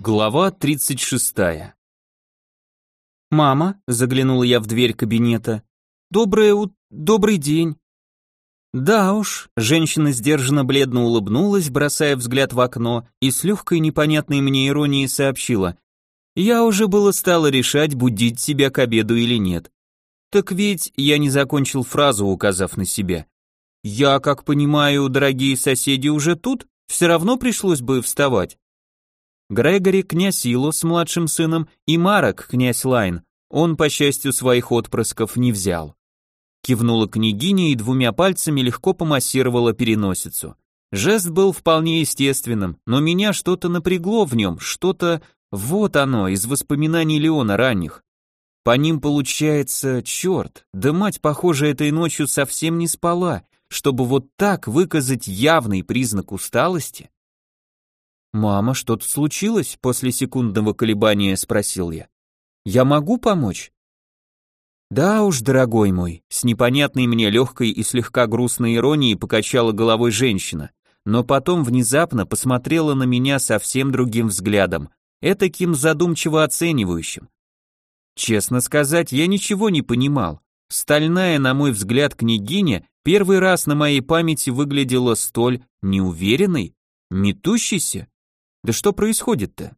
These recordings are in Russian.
Глава 36. «Мама», — заглянула я в дверь кабинета, — «добрый день». Да уж, женщина сдержанно бледно улыбнулась, бросая взгляд в окно, и с легкой непонятной мне иронией сообщила: «Я уже было стала решать, будить тебя к обеду или нет». «Так ведь...» — я не закончил фразу, указав на себя. «Я, как понимаю, дорогие соседи уже тут? Все равно пришлось бы вставать». Грегори, князь Ило с младшим сыном, и Марок, князь Лайн, он, по счастью, своих отпрысков не взял. Кивнула княгиня и двумя пальцами легко помассировала переносицу. Жест был вполне естественным, но меня что-то напрягло в нем, что-то, вот оно, из воспоминаний Леона ранних. По ним получается, черт, да мать, похоже, этой ночью совсем не спала, чтобы вот так выказать явный признак усталости. «Мама, что-то случилось?» — после секундного колебания спросил я. «Я могу помочь?» «Да уж, дорогой мой», — с непонятной мне легкой и слегка грустной иронией покачала головой женщина, но потом внезапно посмотрела на меня совсем другим взглядом, этаким задумчиво оценивающим. Честно сказать, я ничего не понимал. Стальная, на мой взгляд, княгиня первый раз на моей памяти выглядела столь неуверенной, метущейся. Да что происходит-то?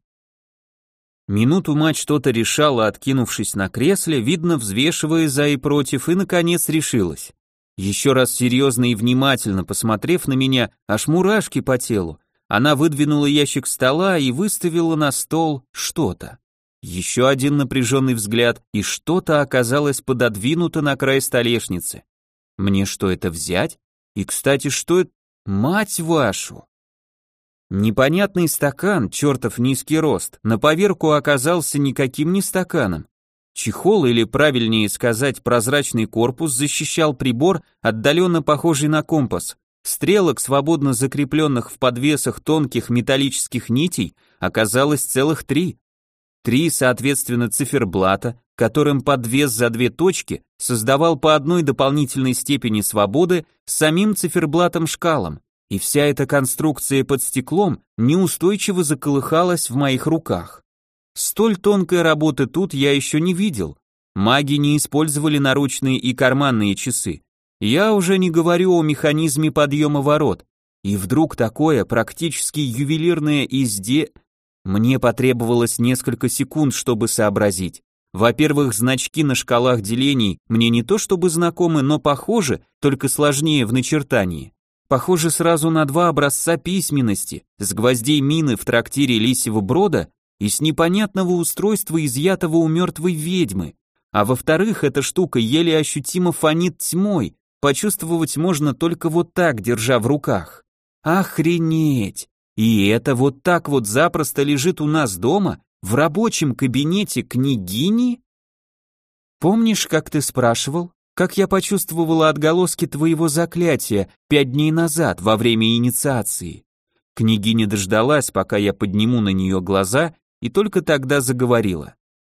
Минуту мать что-то решала, откинувшись на кресле, видно, взвешивая за и против, и, наконец, решилась. Еще раз серьезно и внимательно посмотрев на меня, аж мурашки по телу, она выдвинула ящик стола и выставила на стол что-то. Еще один напряженный взгляд, и что-то оказалось пододвинуто на край столешницы. Мне что, это взять? И, кстати, что это? Мать вашу! Непонятный стакан, чертов низкий рост, на поверку оказался никаким не стаканом. Чехол, или правильнее сказать, прозрачный корпус, защищал прибор, отдаленно похожий на компас. Стрелок, свободно закрепленных в подвесах тонких металлических нитей, оказалось целых 3. 3, соответственно, циферблата, которым подвес за 2 точки создавал по одной дополнительной степени свободы с самим циферблатом-шкалом. И вся эта конструкция под стеклом неустойчиво заколыхалась в моих руках. Столь тонкой работы тут я еще не видел. Маги не использовали наручные и карманные часы. Я уже не говорю о механизме подъема ворот. И вдруг такое практически ювелирное изделие... Мне потребовалось несколько секунд, чтобы сообразить. Во-первых, значки на шкалах делений мне не то чтобы знакомы, но похожи, только сложнее в начертании. Похоже сразу на 2 образца письменности, с гвоздей мины в трактире Лисьего Брода и с непонятного устройства, изъятого у мертвой ведьмы. А во-вторых, эта штука еле ощутимо фонит тьмой, почувствовать можно только вот так, держа в руках. Охренеть! И это вот так вот запросто лежит у нас дома, в рабочем кабинете княгини? Помнишь, как ты спрашивал? Как я почувствовала отголоски твоего заклятия 5 дней назад во время инициации. Княгиня дождалась, пока я подниму на нее глаза, и только тогда заговорила.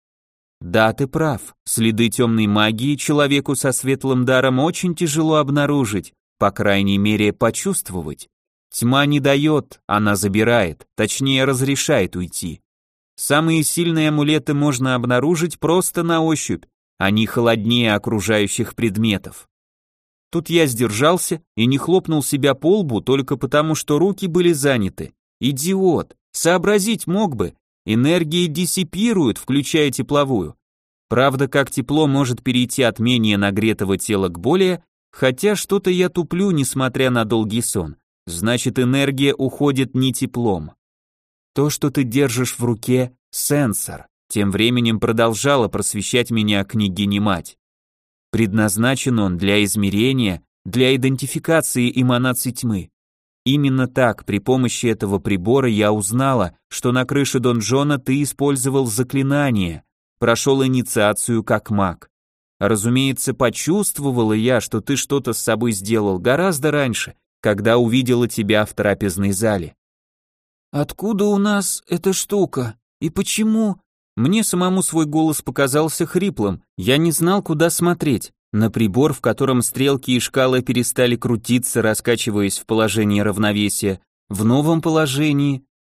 Да, ты прав, следы темной магии человеку со светлым даром очень тяжело обнаружить, по крайней мере почувствовать. Тьма не дает, она забирает, точнее разрешает уйти. Самые сильные амулеты можно обнаружить просто на ощупь. Они холоднее окружающих предметов. Тут я сдержался и не хлопнул себя по лбу только потому, что руки были заняты. Идиот, сообразить мог бы. Энергии диссипируют, включая тепловую. Правда, как тепло может перейти от менее нагретого тела к более, хотя что-то я туплю, несмотря на долгий сон. Значит, энергия уходит не теплом. То, что ты держишь в руке, сенсор. Тем временем продолжала просвещать меня княгиня-мать. Предназначен он для измерения, для идентификации эманаций тьмы. Именно так, при помощи этого прибора я узнала, что на крыше донжона ты использовал заклинание, прошел инициацию как маг. Разумеется, почувствовала я, что ты что-то с собой сделал гораздо раньше, когда увидела тебя в трапезной зале. «Откуда у нас эта штука? И почему?» Мне самому свой голос показался хриплым, я не знал, куда смотреть. На прибор, в котором стрелки и шкалы перестали крутиться, раскачиваясь в положении равновесия, в новом положении,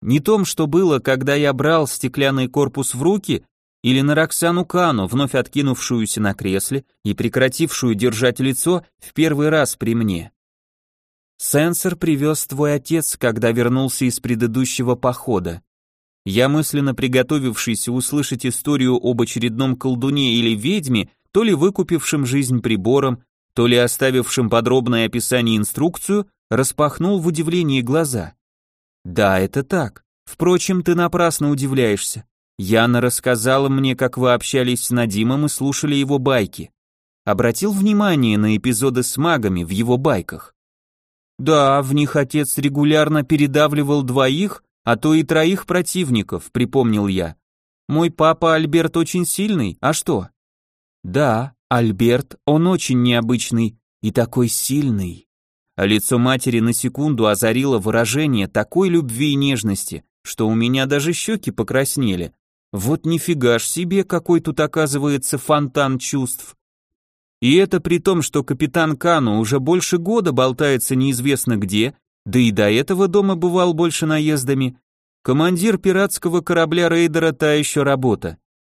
Не том, что было, когда я брал стеклянный корпус в руки, или на Роксану Кану, вновь откинувшуюся на кресле и прекратившую держать лицо в первый раз при мне. Сенсор привез твой отец, когда вернулся из предыдущего похода. Я, мысленно приготовившийся услышать историю об очередном колдуне или ведьме, то ли выкупившем жизнь прибором, то ли оставившим подробное описание и инструкцию, распахнул в удивлении глаза. Да, это так. Впрочем, ты напрасно удивляешься. Яна рассказала мне, как вы общались с Надимом и слушали его байки. Обратил внимание на эпизоды с магами в его байках? Да, в них отец регулярно передавливал двоих, а то и троих противников, припомнил я. Мой папа Альберт очень сильный, а что? Да, Альберт, он очень необычный и такой сильный. А лицо матери на секунду озарило выражение такой любви и нежности, что у меня даже щеки покраснели. Вот нифига ж себе, какой тут оказывается фонтан чувств. И это при том, что капитан Кану уже больше года болтается неизвестно где, да и до этого дома бывал больше наездами. Командир пиратского корабля-рейдера та еще работа.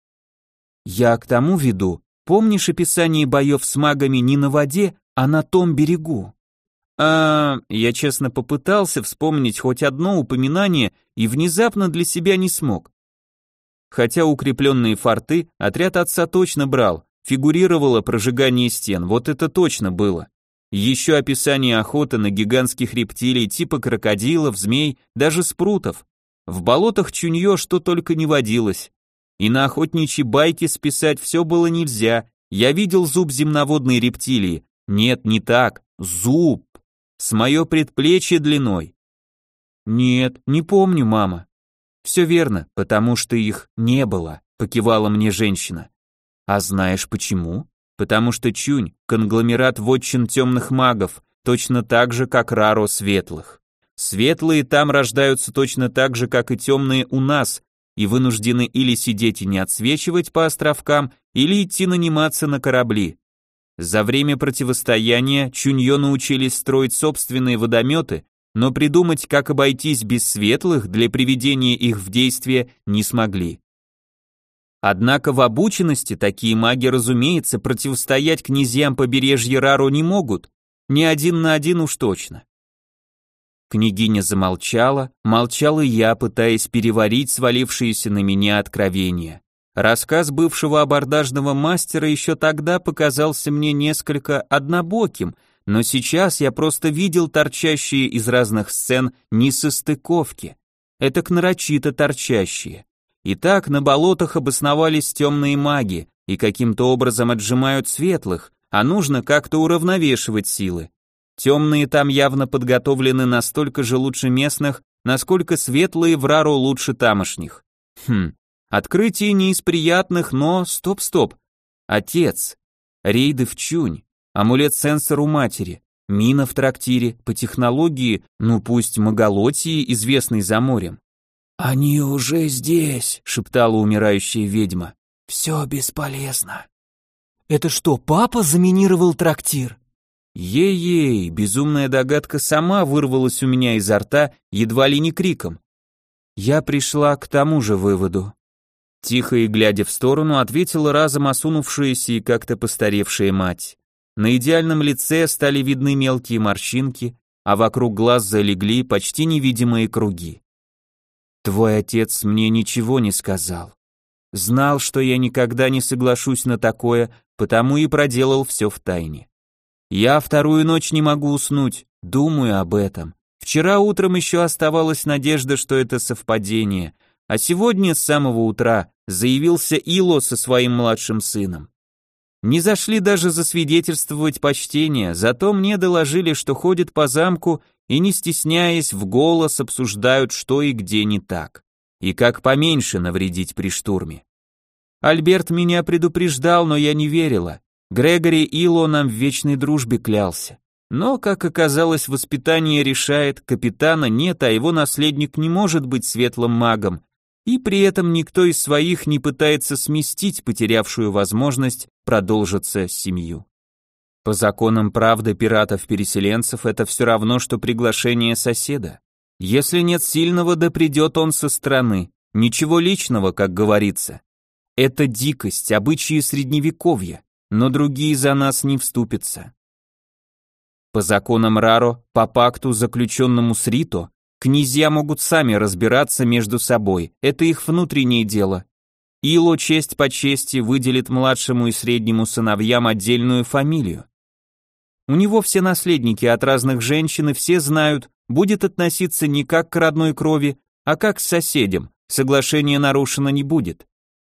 Я к тому веду, помнишь описание боев с магами не на воде, а на том берегу? Я честно попытался вспомнить хоть одно упоминание и внезапно для себя не смог. Хотя укрепленные форты отряд отца точно брал, фигурировало прожигание стен, вот это точно было. Еще описание охоты на гигантских рептилий типа крокодилов, змей, даже спрутов. В болотах Чуньё что только не водилось. И на охотничьи байки списать все было нельзя, я видел зуб земноводной рептилии. Нет, не так, зуб. С мое предплечье длиной. Нет, не помню, мама. Все верно, потому что их не было, покивала мне женщина. А знаешь почему? Потому что Чунь – конгломерат вотчин темных магов, точно так же, как Раро светлых. Светлые там рождаются точно так же, как и темные у нас, и вынуждены или сидеть и не отсвечивать по островкам, или идти наниматься на корабли. За время противостояния Чуньё научились строить собственные водометы, но придумать, как обойтись без светлых для приведения их в действие, не смогли. Однако в обученности такие маги, разумеется, противостоять князьям побережья Раро не могут, ни один на один уж точно. Княгиня замолчала, молчал и я, пытаясь переварить свалившиеся на меня откровения. Рассказ бывшего абордажного мастера еще тогда показался мне несколько однобоким, но сейчас я просто видел торчащие из разных сцен несостыковки, этак нарочито торчащие. Итак, на болотах обосновались темные маги и каким-то образом отжимают светлых, а нужно как-то уравновешивать силы. Темные там явно подготовлены настолько же лучше местных, насколько светлые в Раро лучше тамошних. Открытие не из приятных, но стоп. Отец. Рейды в Чунь. Амулет-сенсор у матери, мина в трактире, по технологии, ну пусть Маголотии, известной за морем. «Они уже здесь», — шептала умирающая ведьма. «Все бесполезно». «Это что, папа заминировал трактир?» Ей-ей, безумная догадка сама вырвалась у меня изо рта, едва ли не криком. Я пришла к тому же выводу. Тихо и глядя в сторону, ответила разом осунувшаяся и как-то постаревшая мать. На идеальном лице стали видны мелкие морщинки, а вокруг глаз залегли почти невидимые круги. Твой отец мне ничего не сказал. Знал, что я никогда не соглашусь на такое, потому и проделал все в тайне. Я вторую ночь не могу уснуть, думаю об этом. Вчера утром еще оставалась надежда, что это совпадение, а сегодня с самого утра заявился Ило со своим младшим сыном. Не зашли даже засвидетельствовать почтение, зато мне доложили, что ходят по замку и, не стесняясь, в голос обсуждают, что и где не так, и как поменьше навредить при штурме. Альберт меня предупреждал, но я не верила. Грегори Ило нам в вечной дружбе клялся. Но, как оказалось, воспитание решает, капитана нет, а его наследник не может быть светлым магом, и при этом никто из своих не пытается сместить потерявшую возможность продолжиться семью. По законам правды пиратов-переселенцев это все равно, что приглашение соседа. Если нет сильного, да придет он со стороны. Ничего личного, как говорится. Это дикость, обычаи средневековья, но другие за нас не вступятся. По законам Раро, по пакту, заключенному с Рито, князья могут сами разбираться между собой, это их внутреннее дело. Ило честь по чести выделит младшему и среднему сыновьям отдельную фамилию. У него все наследники от разных женщин, и все знают, будет относиться не как к родной крови, а как к соседям, соглашение нарушено не будет.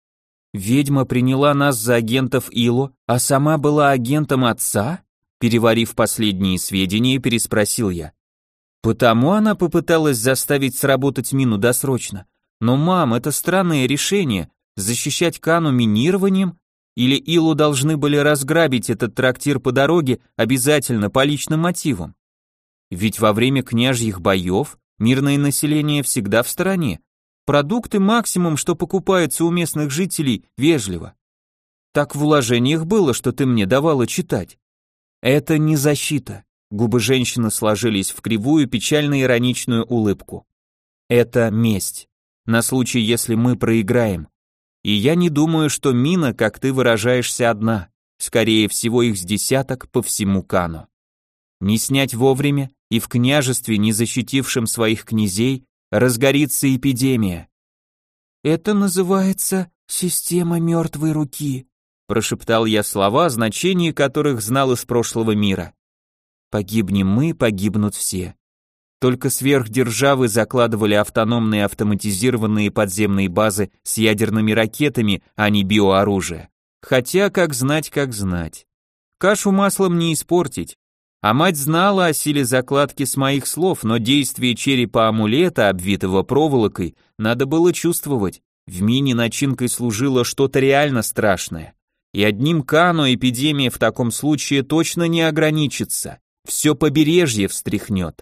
Ведьма приняла нас за агентов Ило, а сама была агентом отца? Переварив последние сведения, переспросил я. Потому она попыталась заставить сработать мину досрочно. Но, мам, это странное решение, защищать Кану минированием? Или Илу должны были разграбить этот трактир по дороге обязательно по личным мотивам? Ведь во время княжьих боев мирное население всегда в стороне. Продукты максимум, что покупается у местных жителей, вежливо. Так в уложениях было, что ты мне давала читать. Это не защита. Губы женщины сложились в кривую печально-ироничную улыбку. Это месть. На случай, если мы проиграем. И я не думаю, что мина, как ты выражаешься, одна. Скорее всего, их с десяток по всему Кану. Не снять вовремя, и в княжестве, не защитившем своих князей, разгорится эпидемия. Это называется система мертвой руки, прошептал я слова, значение которых знал из прошлого мира. Погибнем мы, погибнут все. Только сверхдержавы закладывали автономные автоматизированные подземные базы с ядерными ракетами, а не биооружие. Хотя, как знать, как знать. Кашу маслом не испортить. А мать знала о силе закладки с моих слов, но действие черепа амулета, обвитого проволокой, надо было чувствовать. В мине начинкой служило что-то реально страшное. И одним Кану эпидемия в таком случае точно не ограничится. Все побережье встряхнет.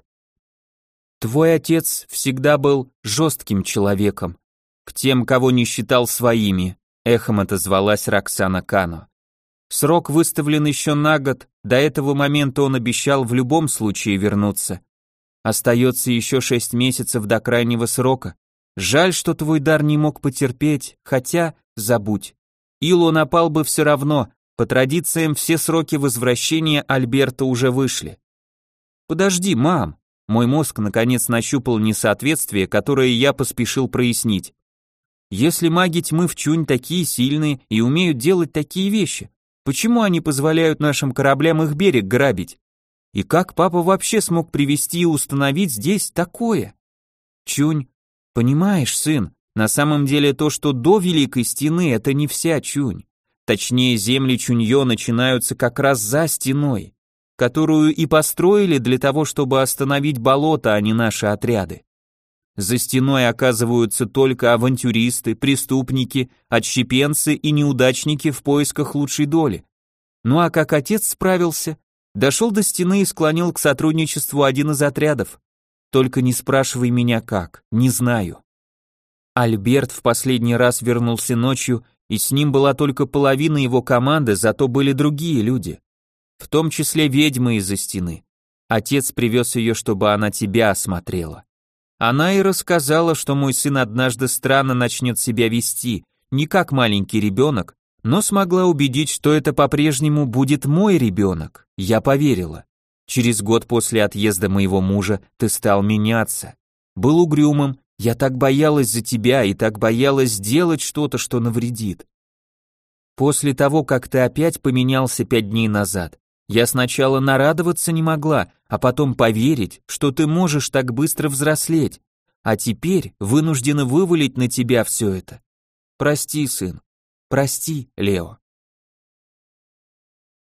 Твой отец всегда был жестким человеком. К тем, кого не считал своими, эхом отозвалась Роксана Кано. Срок выставлен еще на год, до этого момента он обещал в любом случае вернуться. Остается еще 6 месяцев до крайнего срока. Жаль, что твой дар не мог потерпеть, хотя, забудь. Ило напал бы все равно, по традициям все сроки возвращения Альберта уже вышли. Подожди, мам. Мой мозг наконец нащупал несоответствие, которое я поспешил прояснить. Если маги тьмы в Чунь такие сильные и умеют делать такие вещи, почему они позволяют нашим кораблям их берег грабить? И как папа вообще смог привести и установить здесь такое? Чунь, понимаешь, сын, на самом деле то, что до Великой Стены, это не вся Чунь. Точнее, земли Чуньё начинаются как раз за стеной, которую и построили для того, чтобы остановить болото, а не наши отряды. За стеной оказываются только авантюристы, преступники, отщепенцы и неудачники в поисках лучшей доли. Ну а как отец справился? Дошел до стены и склонил к сотрудничеству один из отрядов. Только не спрашивай меня как, не знаю. Альберт в последний раз вернулся ночью, и с ним была только половина его команды, зато были другие люди. В том числе ведьма из-за стены. Отец привез ее, чтобы она тебя осмотрела. Она и рассказала, что мой сын однажды странно начнет себя вести, не как маленький ребенок, но смогла убедить, что это по-прежнему будет мой ребенок. Я поверила. Через год после отъезда моего мужа ты стал меняться. Был угрюмым, я так боялась за тебя и так боялась сделать что-то, что навредит. После того, как ты опять поменялся 5 дней назад, я сначала нарадоваться не могла, а потом поверить, что ты можешь так быстро взрослеть, а теперь вынуждена вывалить на тебя все это. Прости, сын. Прости, Лео.